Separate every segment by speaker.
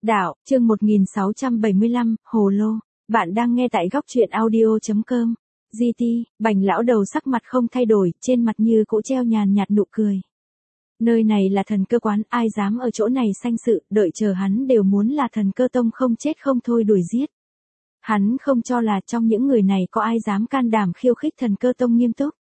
Speaker 1: Đạo, chương 1675, Hồ Lô. Bạn đang nghe tại góc truyện audio.com. GT, Bành lão đầu sắc mặt không thay đổi, trên mặt như cũ treo nhàn nhạt nụ cười. Nơi này là thần cơ quán, ai dám ở chỗ này sanh sự, đợi chờ hắn đều muốn là thần cơ tông không chết không thôi đuổi giết. Hắn không cho là trong những người này có ai dám can đảm khiêu khích thần cơ tông nghiêm túc.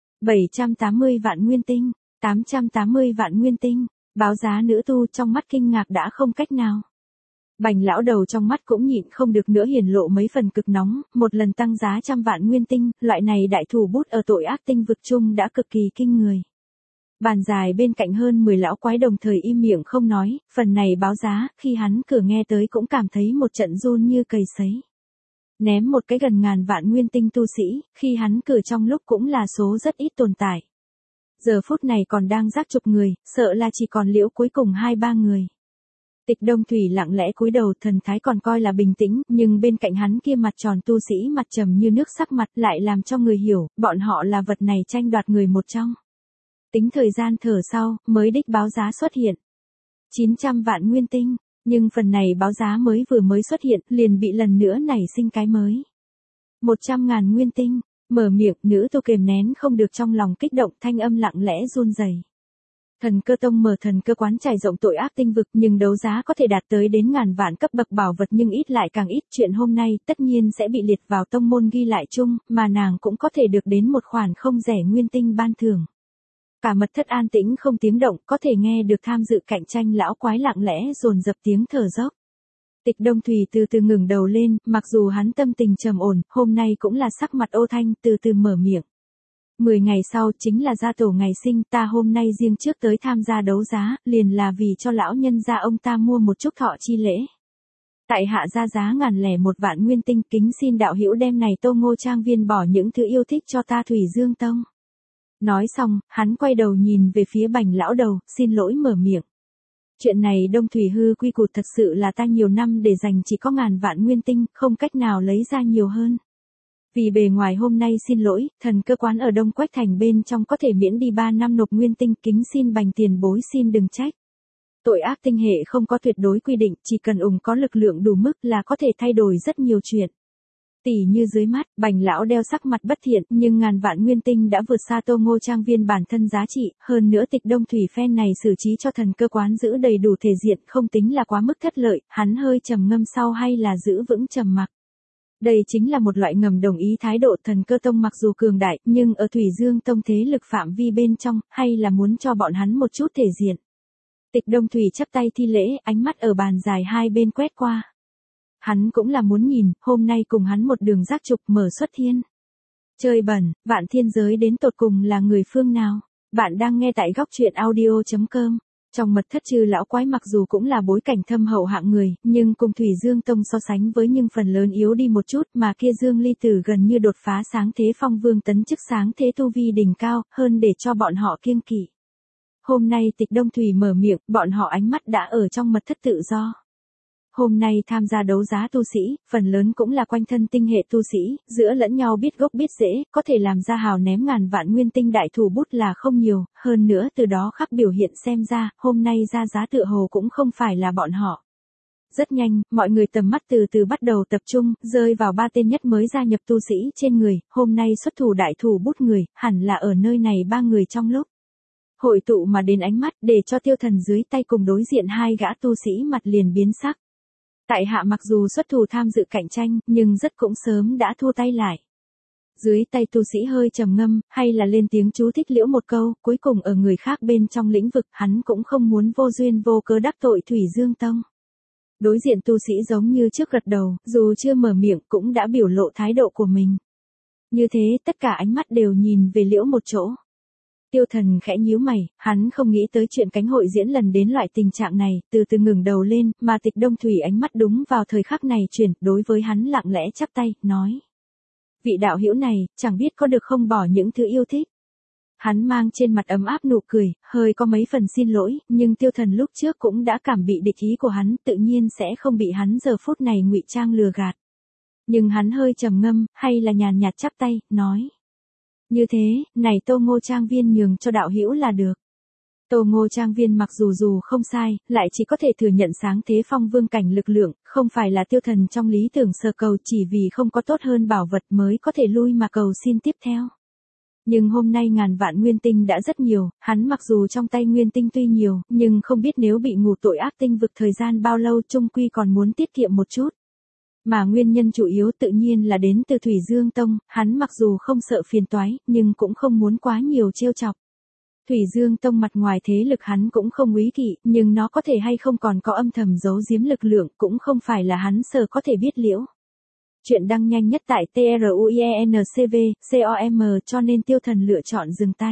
Speaker 1: 780 vạn nguyên tinh, 880 vạn nguyên tinh, báo giá nữ tu trong mắt kinh ngạc đã không cách nào. Bành lão đầu trong mắt cũng nhịn không được nữa hiển lộ mấy phần cực nóng, một lần tăng giá trăm vạn nguyên tinh, loại này đại thủ bút ở tội ác tinh vực chung đã cực kỳ kinh người. Bàn dài bên cạnh hơn 10 lão quái đồng thời im miệng không nói, phần này báo giá, khi hắn cửa nghe tới cũng cảm thấy một trận run như cầy sấy. Ném một cái gần ngàn vạn nguyên tinh tu sĩ, khi hắn cửa trong lúc cũng là số rất ít tồn tại. Giờ phút này còn đang rác chục người, sợ là chỉ còn liễu cuối cùng 2-3 người. Tịch Đông Thủy lặng lẽ cúi đầu, thần thái còn coi là bình tĩnh, nhưng bên cạnh hắn kia mặt tròn tu sĩ mặt trầm như nước sắc mặt lại làm cho người hiểu, bọn họ là vật này tranh đoạt người một trong. Tính thời gian thở sau, mới đích báo giá xuất hiện. 900 vạn nguyên tinh, nhưng phần này báo giá mới xuất hiện, liền bị lần nữa nảy sinh cái mới. 100.000 nguyên tinh, mở miệng, nữ tu kềm nén không được trong lòng kích động, thanh âm lặng lẽ run rẩy. Thần cơ tông mở thần cơ quán trải rộng tội ác tinh vực, nhưng đấu giá có thể đạt tới đến ngàn vạn cấp bậc bảo vật nhưng ít lại càng ít. Chuyện hôm nay tất nhiên sẽ bị liệt vào tông môn ghi lại chung, mà nàng cũng có thể được đến một khoản không rẻ nguyên tinh ban thưởng. Cả mật thất an tĩnh không tiếng động, có thể nghe được tham dự cạnh tranh lão quái lặng lẽ dồn dập tiếng thở dốc. Tịch Đông Thủy từ từ ngừng đầu lên, mặc dù hắn tâm tình trầm ổn, hôm nay cũng là sắc mặt ô thanh, từ từ mở miệng. 10 ngày sau chính là gia tổ ngày sinh, ta hôm nay riêng trước tới tham gia đấu giá, liền là vì cho lão nhân gia ông ta mua một chút thọ chi lễ. Tại hạ ra giá 1.001 vạn nguyên tinh, kính xin đạo hữu đem này Tô Ngô Trang Viên bỏ những thứ yêu thích cho ta Thủy Dương Tông. Nói xong, hắn quay đầu nhìn về phía Bành lão đầu, xin lỗi mở miệng. Chuyện này Đông Thủy hư quy củ thật sự là ta nhiều năm để dành chỉ có 1.000 vạn nguyên tinh, không cách nào lấy ra nhiều hơn. Vì bề ngoài hôm nay xin lỗi, thần cơ quán ở Đông Quách Thành bên trong có thể miễn đi 3 năm nộp nguyên tinh, kính xin Bành tiền bối xin đừng trách. Tội ác tinh hệ không có tuyệt đối quy định, chỉ cần có lực lượng đủ mức là có thể thay đổi rất nhiều chuyện. Tỉ như dưới mắt, Bành lão đeo sắc mặt bất thiện, nhưng 1.000 vạn nguyên tinh đã vượt xa Tô Ngô Trang Viên bản thân giá trị, hơn nữa Tịch Đông Thủy phen này xử trí cho thần cơ quán giữ đầy đủ thể diện, không tính là quá mức thất lợi, hắn hơi trầm ngâm sau hay là giữ vững trầm mặc. Đây chính là một loại ngầm đồng ý thái độ. Thần cơ tông mặc dù cường đại, nhưng ở Thủy Dương Tông thế lực phạm vi bên trong, hay là muốn cho bọn hắn một chút thể diện. Tịch Đông Thủy chắp tay thi lễ, ánh mắt ở bàn dài hai bên quét qua. Hắn cũng là muốn nhìn, hôm nay cùng hắn một đường giác trục mở xuất thiên. Chơi bẩn, vạn thiên giới đến tột cùng là người phương nào? Bạn đang nghe tại góc truyện audio.com. Trong mật thất trừ lão quái mặc dù cũng là bối cảnh thâm hậu hạng người, nhưng cùng Thủy Dương Tông so sánh với nhưng phần lớn yếu đi một chút, mà kia Dương Ly Tử gần như đột phá sáng thế phong vương tấn chức sáng thế tu vi đỉnh cao, hơn để cho bọn họ kiêng kỵ. Hôm nay Tịch Đông Thủy mở miệng, bọn họ ánh mắt đã ở trong mật thất tự do. Hôm nay tham gia đấu giá tu sĩ, phần lớn cũng là quanh thân tinh hệ tu sĩ, giữa lẫn nhau biết gốc biết rễ, có thể làm ra hào ném 1.000 vạn nguyên tinh đại thủ bút là không nhiều, hơn nữa từ đó khắc biểu hiện xem ra, hôm nay ra giá tựa hồ cũng không phải là bọn họ. Rất nhanh, mọi người tầm mắt từ từ bắt đầu tập trung, rơi vào 3 tên nhất mới gia nhập tu sĩ trên người, hôm nay xuất thủ đại thủ bút người, hẳn là ở nơi này 3 người trong lúc. Hội tụ mà đến ánh mắt để cho Tiêu Thần dưới tay cùng đối diện 2 gã tu sĩ mặt liền biến sắc. Tại hạ mặc dù xuất thủ tham dự cạnh tranh, nhưng rất cũng sớm đã thua tay lại. Dưới tay tu sĩ hơi trầm ngâm, hay là lên tiếng chú thích liễu một câu, cuối cùng ở người khác bên trong lĩnh vực, hắn cũng không muốn vô duyên vô cớ đắc tội Thủy Dương Tông. Đối diện tu sĩ giống như trước gật đầu, dù chưa mở miệng cũng đã biểu lộ thái độ của mình. Như thế, tất cả ánh mắt đều nhìn về liễu một chỗ. Tiêu Thần khẽ nhíu mày, hắn không nghĩ tới chuyện cánh hội diễn lần đến loại tình trạng này, từ từ ngừng đầu lên, mà Tịch Đông Thủy ánh mắt đúng vào thời khắc này chuyển, đối với hắn lặng lẽ chắp tay, nói. Vị đạo hữu này, chẳng biết có được không bỏ những thứ yêu thích. Hắn mang trên mặt ấm áp nụ cười, hơi có mấy phần xin lỗi, nhưng Tiêu Thần lúc trước cũng đã cảm bị địch ý của hắn, tự nhiên sẽ không bị hắn giờ phút này ngụy trang lừa gạt. Nhưng hắn hơi trầm ngâm, hay là nhàn nhạt chắp tay, nói. Như thế, này Tô Ngô Trang Viên nhường cho đạo hữu là được. Tô Ngô Trang Viên mặc dù không sai, lại chỉ có thể thừa nhận sáng thế phong vương cảnh lực lượng, không phải là tiêu thần trong lý tưởng sở cầu chỉ vì không có tốt hơn bảo vật mới có thể lui mà cầu xin tiếp theo. Nhưng hôm nay ngàn vạn nguyên tinh đã rất nhiều, hắn mặc dù trong tay nguyên tinh tuy nhiều, nhưng không biết nếu bị ngủ tội ác tinh vực thời gian bao lâu chung quy còn muốn tiết kiệm một chút. Mà nguyên nhân chủ yếu tự nhiên là đến từ Thủy Dương Tông, hắn mặc dù không sợ phiền toái, nhưng cũng không muốn quá nhiều trêu chọc. Thủy Dương Tông mặt ngoài thế lực hắn cũng không úy kỵ, nhưng nó có thể hay không còn có âm thầm giấu giếm lực lượng cũng không phải là hắn sở có thể biết liễu. Chuyện đăng nhanh nhất tại truyencv.com cho nên tiêu thần lựa chọn dừng tay.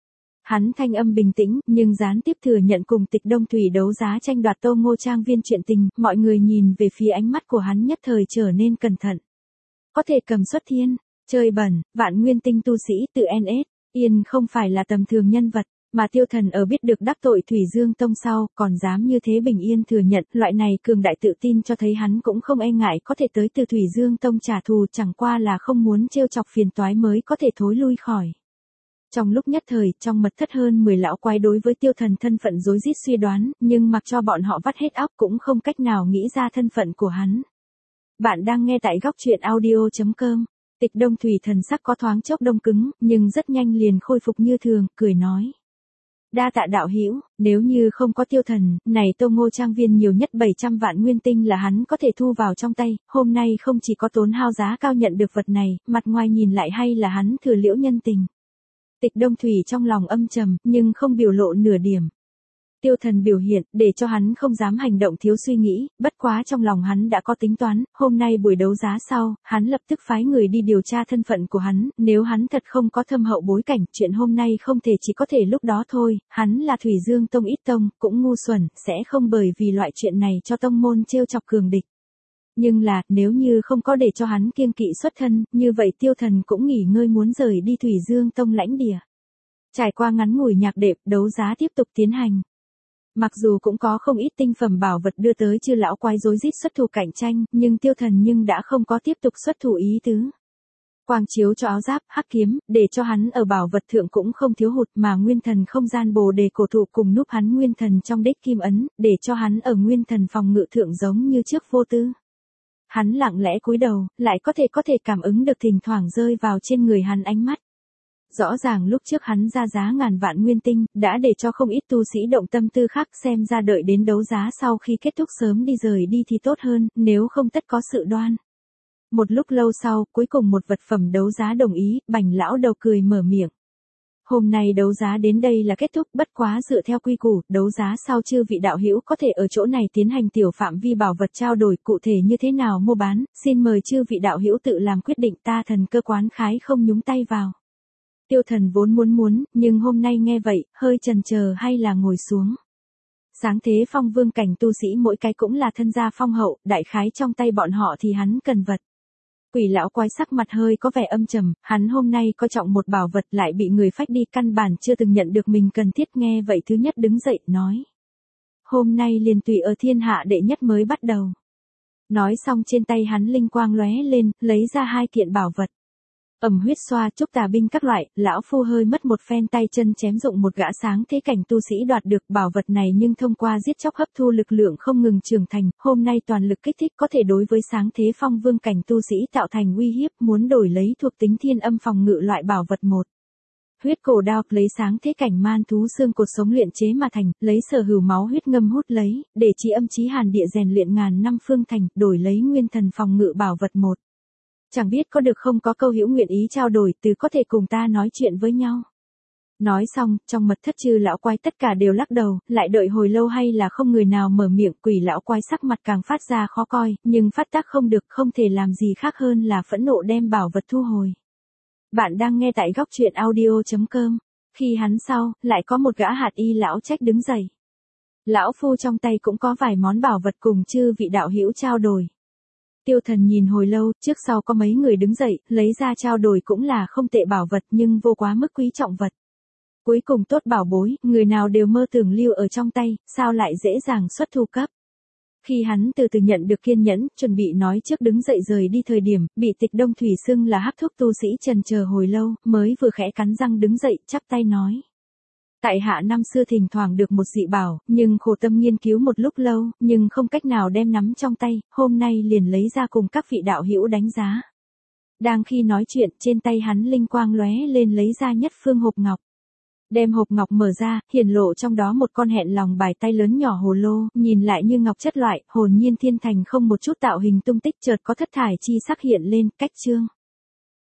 Speaker 1: Hắn thanh âm bình tĩnh, nhưng gián tiếp thừa nhận cùng Tịch Đông Thủy đấu giá tranh đoạt Tô Ngô Trang Viên chuyện tình, mọi người nhìn về phía ánh mắt của hắn nhất thời trở nên cẩn thận. Có thể cầm xuất thiên, chơi bẩn, vạn nguyên tinh tu sĩ tự NS, Yên không phải là tầm thường nhân vật, mà tiêu thần ở biết được đắc tội Thủy Dương Tông sau, còn dám như thế bình yên thừa nhận, loại này cường đại tự tin cho thấy hắn cũng không e ngại có thể tới từ Thủy Dương Tông trả thù, chẳng qua là không muốn trêu chọc phiền toái mới có thể thối lui khỏi. Trong lúc nhất thời, trong mật thất hơn 10 lão quái đối với tiêu thần thân phận rối rít suy đoán, nhưng mặc cho bọn họ vắt hết óc cũng không cách nào nghĩ ra thân phận của hắn. Bạn đang nghe tại góc truyện audio.com. Tịch Đông Thủy thần sắc có thoáng chốc đông cứng, nhưng rất nhanh liền khôi phục như thường, cười nói. Đa tạ đạo hữu, nếu như không có tiêu thần, này Tô Ngô Trang Viên nhiều nhất 700 vạn nguyên tinh là hắn có thể thu vào trong tay, hôm nay không chỉ có tốn hao giá cao nhận được vật này, mặt ngoài nhìn lại hay là hắn thừa liễu nhân tình. Tịch Đông Thủy trong lòng âm trầm, nhưng không biểu lộ nửa điểm. Tiêu thần biểu hiện, để cho hắn không dám hành động thiếu suy nghĩ, bất quá trong lòng hắn đã có tính toán, hôm nay buổi đấu giá sau, hắn lập tức phái người đi điều tra thân phận của hắn, nếu hắn thật không có thâm hậu bối cảnh, chuyện hôm nay không thể chỉ có thể lúc đó thôi, hắn là Thủy Dương Tông ít tông, cũng ngu xuẩn, sẽ không bởi vì loại chuyện này cho tông môn trêu chọc cường địch. Nhưng là, nếu như không có để cho hắn kiêng kỵ xuất thân, như vậy tiêu thần cũng nghỉ ngơi muốn rời đi Thủy Dương Tông lãnh địa. Trải qua ngắn ngủi nhạc đệm, đấu giá tiếp tục tiến hành. Mặc dù cũng có không ít tinh phẩm bảo vật đưa tới chư lão quái rối rít xuất thủ cạnh tranh, nhưng tiêu thần đã không có tiếp tục xuất thủ ý tứ. Quang chiếu cho áo giáp, hắc kiếm, để cho hắn ở bảo vật thượng cũng không thiếu hụt mà nguyên thần không gian bồ đề cổ thụ cùng núp hắn nguyên thần trong đích kim ấn, để cho hắn ở nguyên thần phòng ngự thượng giống như trước vô tư. Hắn lặng lẽ cúi đầu, lại có thể cảm ứng được thỉnh thoảng rơi vào trên người hắn ánh mắt. Rõ ràng lúc trước hắn ra giá ngàn vạn nguyên tinh, đã để cho không ít tu sĩ động tâm tư khác, xem ra đợi đến đấu giá sau khi kết thúc sớm đi rời đi thì tốt hơn, nếu không tất có sự đoan. Một lúc lâu sau, cuối cùng một vật phẩm đấu giá đồng ý, Bành lão đầu cười mở miệng. Hôm nay đấu giá đến đây là kết thúc, bất quá dựa theo quy củ, đấu giá sau chư vị đạo hữu có thể ở chỗ này tiến hành tiểu phạm vi bảo vật trao đổi, cụ thể như thế nào mua bán, xin mời chư vị đạo hữu tự làm quyết định, ta thần cơ quán khái không nhúng tay vào. Tiêu thần vốn muốn, nhưng hôm nay nghe vậy, hơi chần chờ hay là ngồi xuống. Sáng thế phong vương cảnh tu sĩ mỗi cái cũng là thân gia phong hậu, đại khái trong tay bọn họ thì hắn cần vật. Quỷ lão quái sắc mặt hơi có vẻ âm trầm, hắn hôm nay có trọng một bảo vật lại bị người phách đi, căn bản chưa từng nhận được mình cần thiết, nghe vậy thứ nhất đứng dậy, nói. Hôm nay liền tùy ở thiên hạ đệ nhất mới bắt đầu. Nói xong trên tay hắn linh quang lóe lên, lấy ra 2 kiện bảo vật. Huyết xoa, trúc tà binh các loại, lão phu hơi mất một phen tay chân chém dụng một gã sáng thế cảnh tu sĩ đoạt được bảo vật này, nhưng thông qua giết chóc hấp thu lực lượng không ngừng trưởng thành, hôm nay toàn lực kích thích có thể đối với sáng thế phong vương cảnh tu sĩ tạo thành uy hiếp, muốn đổi lấy thuộc tính thiên âm phòng ngự loại bảo vật 1. Huyết cổ đao, lấy sáng thế cảnh man thú xương cột sống luyện chế mà thành, lấy sở hữu máu huyết ngâm hút lấy, để trí âm chí hàn địa rèn luyện ngàn năm phương thành, đổi lấy nguyên thần phòng ngự bảo vật 1. Chẳng biết có được không, có câu hữu nguyện ý trao đổi, từ có thể cùng ta nói chuyện với nhau. Nói xong, trong mật thất chư lão quái tất cả đều lắc đầu, lại đợi hồi lâu hay là không người nào mở miệng, quỷ lão quái sắc mặt càng phát ra khó coi, nhưng phát tác không được, không thể làm gì khác hơn là phẫn nộ đem bảo vật thu hồi. Bạn đang nghe tại góc truyện audio.com. Khi hắn sau, lại có một gã hạt y lão trách đứng dậy. Lão phu trong tay cũng có vài món bảo vật cùng chư vị đạo hữu trao đổi. Tiêu thần nhìn hồi lâu, trước sau có mấy người đứng dậy, lấy ra trao đổi cũng là không tệ bảo vật nhưng vô quá mức quý trọng vật. Cuối cùng tốt bảo bối, người nào đều mơ tưởng lưu ở trong tay, sao lại dễ dàng xuất thu cấp. Khi hắn từ từ nhận được kiên nhẫn, chuẩn bị nói trước đứng dậy rời đi thời điểm, bị Tịch Đông Thủy xưng là hắc thúc tu sĩ trần chờ hồi lâu, mới vừa khẽ cắn răng đứng dậy, chắp tay nói. Tại hạ năm xưa thỉnh thoảng được một dị bảo, nhưng khổ tâm nghiên cứu một lúc lâu, nhưng không cách nào đem nắm trong tay, hôm nay liền lấy ra cùng các vị đạo hữu đánh giá. Đang khi nói chuyện, trên tay hắn linh quang lóe lên lấy ra nhất phương hộp ngọc. Đem hộp ngọc mở ra, hiển lộ trong đó một con hẹn lòng bài tay lớn nhỏ hồ lô, nhìn lại như ngọc chất loại, hồn nhiên thiên thành không một chút tạo hình tung tích, chợt có thất thải chi sắc hiện lên, cách chương.